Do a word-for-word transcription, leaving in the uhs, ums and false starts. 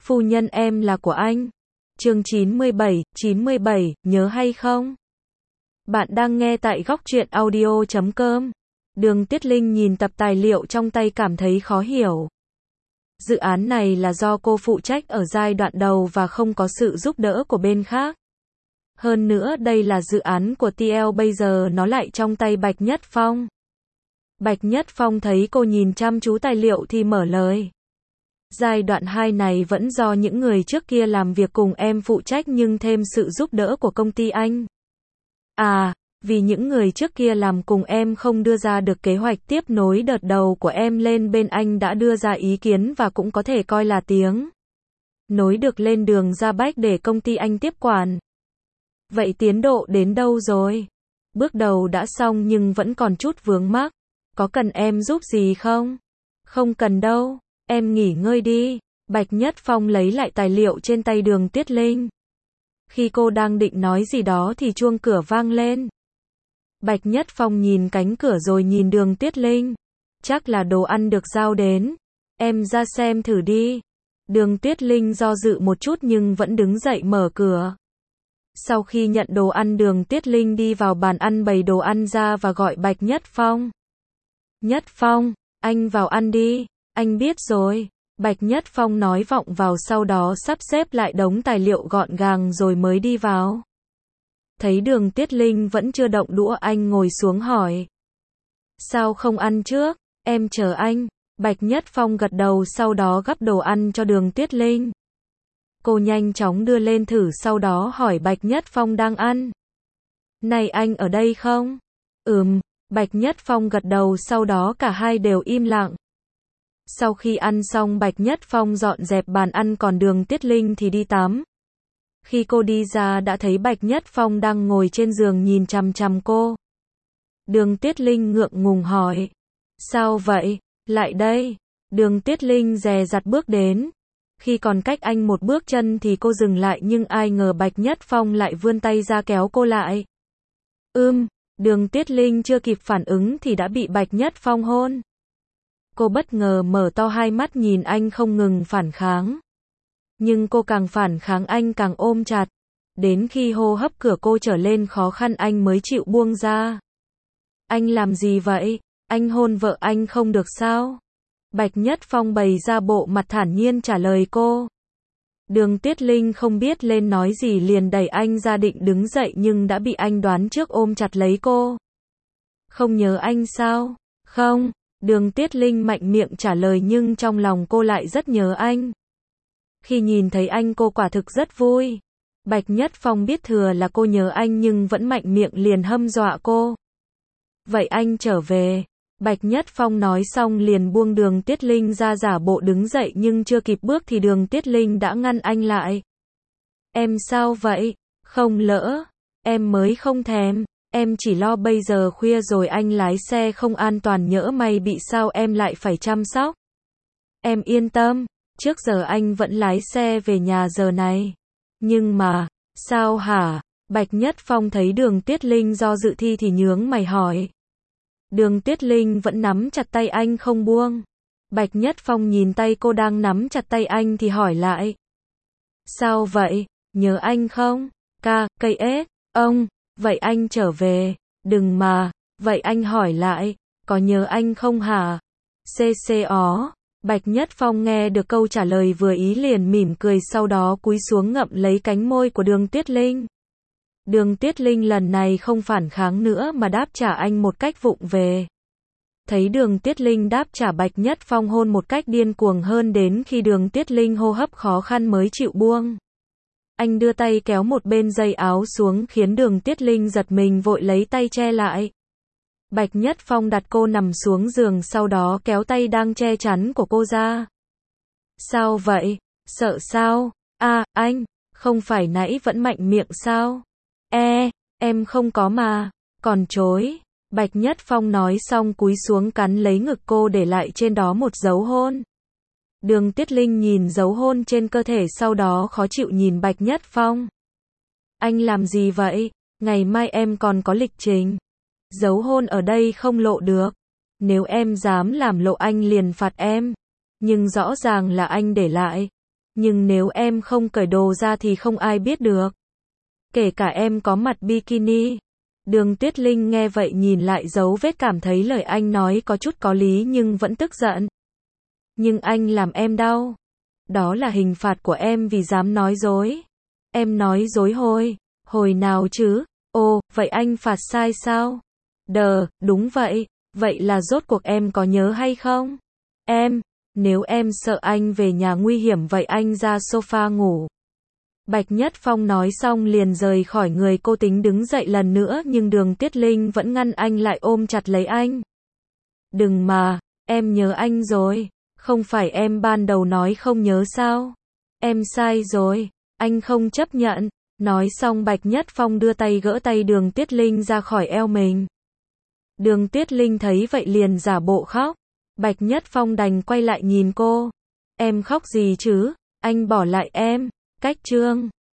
phu nhân em là của anh. Chương chín mươi bảy, chín mươi bảy, nhớ hay không? Bạn đang nghe tại góc truyện audio chấm com. Đường Tuyết Linh nhìn tập tài liệu trong tay cảm thấy khó hiểu. Dự án này là do cô phụ trách ở giai đoạn đầu và không có sự giúp đỡ của bên khác. Hơn nữa đây là dự án của tê lờ, bây giờ nó lại trong tay Bạch Nhất Phong. Bạch Nhất Phong thấy cô nhìn chăm chú tài liệu thì mở lời. Giai đoạn hai này vẫn do những người trước kia làm việc cùng em phụ trách nhưng thêm sự giúp đỡ của công ty anh. À, vì những người trước kia làm cùng em không đưa ra được kế hoạch tiếp nối đợt đầu của em lên bên anh đã đưa ra ý kiến và cũng có thể coi là tiếng nối được lên đường ra Bách để công ty anh tiếp quản. Vậy tiến độ đến đâu rồi? Bước đầu đã xong nhưng vẫn còn chút vướng mắc. Có cần em giúp gì không? Không cần đâu, em nghỉ ngơi đi. Bạch Nhất Phong lấy lại tài liệu trên tay Đường Tuyết Linh. Khi cô đang định nói gì đó thì chuông cửa vang lên. Bạch Nhất Phong nhìn cánh cửa rồi nhìn Đường Tuyết Linh. Chắc là đồ ăn được giao đến. Em ra xem thử đi. Đường Tuyết Linh do dự một chút nhưng vẫn đứng dậy mở cửa. Sau khi nhận đồ ăn, Đường Tuyết Linh đi vào bàn ăn bày đồ ăn ra và gọi Bạch Nhất Phong. Nhất Phong, anh vào ăn đi. Anh biết rồi. Bạch Nhất Phong nói vọng vào, sau đó sắp xếp lại đống tài liệu gọn gàng rồi mới đi vào. Thấy Đường Tuyết Linh vẫn chưa động đũa, anh ngồi xuống hỏi. Sao không ăn trước? Em chờ anh. Bạch Nhất Phong gật đầu, sau đó gắp đồ ăn cho Đường Tuyết Linh. Cô nhanh chóng đưa lên thử, sau đó hỏi Bạch Nhất Phong đang ăn. Này, anh ở đây không? Ừm. Bạch Nhất Phong gật đầu, sau đó cả hai đều im lặng. Sau khi ăn xong, Bạch Nhất Phong dọn dẹp bàn ăn, còn Đường Tuyết Linh thì đi tắm. Khi cô đi ra đã thấy Bạch Nhất Phong đang ngồi trên giường nhìn chằm chằm cô. Đường Tuyết Linh ngượng ngùng hỏi. Sao vậy? Lại đây. Đường Tuyết Linh dè dặt bước đến. Khi còn cách anh một bước chân thì cô dừng lại, nhưng ai ngờ Bạch Nhất Phong lại vươn tay ra kéo cô lại. Ưm, Đường Tuyết Linh chưa kịp phản ứng thì đã bị Bạch Nhất Phong hôn. Cô bất ngờ mở to hai mắt nhìn anh, không ngừng phản kháng. Nhưng cô càng phản kháng anh càng ôm chặt. Đến khi hô hấp của cô trở lên khó khăn anh mới chịu buông ra. Anh làm gì vậy? Anh hôn vợ anh không được sao? Bạch Nhất Phong bày ra bộ mặt thản nhiên trả lời cô. Đường Tuyết Linh không biết lên nói gì liền đẩy anh ra định đứng dậy nhưng đã bị anh đoán trước ôm chặt lấy cô. Không nhớ anh sao? Không. Đường Tuyết Linh mạnh miệng trả lời nhưng trong lòng cô lại rất nhớ anh. Khi nhìn thấy anh cô quả thực rất vui. Bạch Nhất Phong biết thừa là cô nhớ anh nhưng vẫn mạnh miệng liền hâm dọa cô. Vậy anh trở về. Bạch Nhất Phong nói xong liền buông Đường Tuyết Linh ra, giả bộ đứng dậy nhưng chưa kịp bước thì Đường Tuyết Linh đã ngăn anh lại. Em sao vậy? Không lỡ. Em mới không thèm. Em chỉ lo bây giờ khuya rồi anh lái xe không an toàn, nhỡ may bị sao em lại phải chăm sóc. Em yên tâm. Trước giờ anh vẫn lái xe về nhà giờ này. Nhưng mà, sao hả? Bạch Nhất Phong thấy Đường Tuyết Linh do dự thi thì nhướng mày hỏi. Đường Tuyết Linh vẫn nắm chặt tay anh không buông. Bạch Nhất Phong nhìn tay cô đang nắm chặt tay anh thì hỏi lại. Sao vậy? Nhớ anh không? Ca, cây ếch, ông, vậy anh trở về. Đừng mà, vậy anh hỏi lại, có nhớ anh không hả? Xê xê ó. Bạch Nhất Phong nghe được câu trả lời vừa ý liền mỉm cười, sau đó cúi xuống ngậm lấy cánh môi của Đường Tuyết Linh. Đường Tuyết Linh lần này không phản kháng nữa mà đáp trả anh một cách vụng về. Thấy Đường Tuyết Linh đáp trả, Bạch Nhất Phong hôn một cách điên cuồng hơn, đến khi Đường Tuyết Linh hô hấp khó khăn mới chịu buông. Anh đưa tay kéo một bên dây áo xuống khiến Đường Tuyết Linh giật mình, vội lấy tay che lại. Bạch Nhất Phong đặt cô nằm xuống giường, sau đó kéo tay đang che chắn của cô ra. Sao vậy? Sợ sao? À, anh, không phải nãy vẫn mạnh miệng sao? E, em không có mà. Còn chối. Bạch Nhất Phong nói xong cúi xuống cắn lấy ngực cô, để lại trên đó một dấu hôn. Đường Tuyết Linh nhìn dấu hôn trên cơ thể, sau đó khó chịu nhìn Bạch Nhất Phong. Anh làm gì vậy? Ngày mai em còn có lịch trình. Dấu hôn ở đây không lộ được. Nếu em dám làm lộ anh liền phạt em. Nhưng rõ ràng là anh để lại. Nhưng nếu em không cởi đồ ra thì không ai biết được. Kể cả em có mặc bikini. Đường Tuyết Linh nghe vậy nhìn lại dấu vết cảm thấy lời anh nói có chút có lý nhưng vẫn tức giận. Nhưng anh làm em đau. Đó là hình phạt của em vì dám nói dối. Em nói dối hồi. Hồi nào chứ? Ồ, vậy anh phạt sai sao? Đờ, đúng vậy. Vậy là rốt cuộc em có nhớ hay không? Em, nếu em sợ anh về nhà nguy hiểm vậy anh ra sofa ngủ. Bạch Nhất Phong nói xong liền rời khỏi người cô tính đứng dậy lần nữa nhưng Đường Tuyết Linh vẫn ngăn anh lại ôm chặt lấy anh. Đừng mà, em nhớ anh rồi. Không phải em ban đầu nói không nhớ sao? Em sai rồi, anh không chấp nhận. Nói xong Bạch Nhất Phong đưa tay gỡ tay Đường Tuyết Linh ra khỏi eo mình. Đường Tuyết Linh thấy vậy liền giả bộ khóc. Bạch Nhất Phong đành quay lại nhìn cô. Em khóc gì chứ? Anh bỏ lại em. Cách chương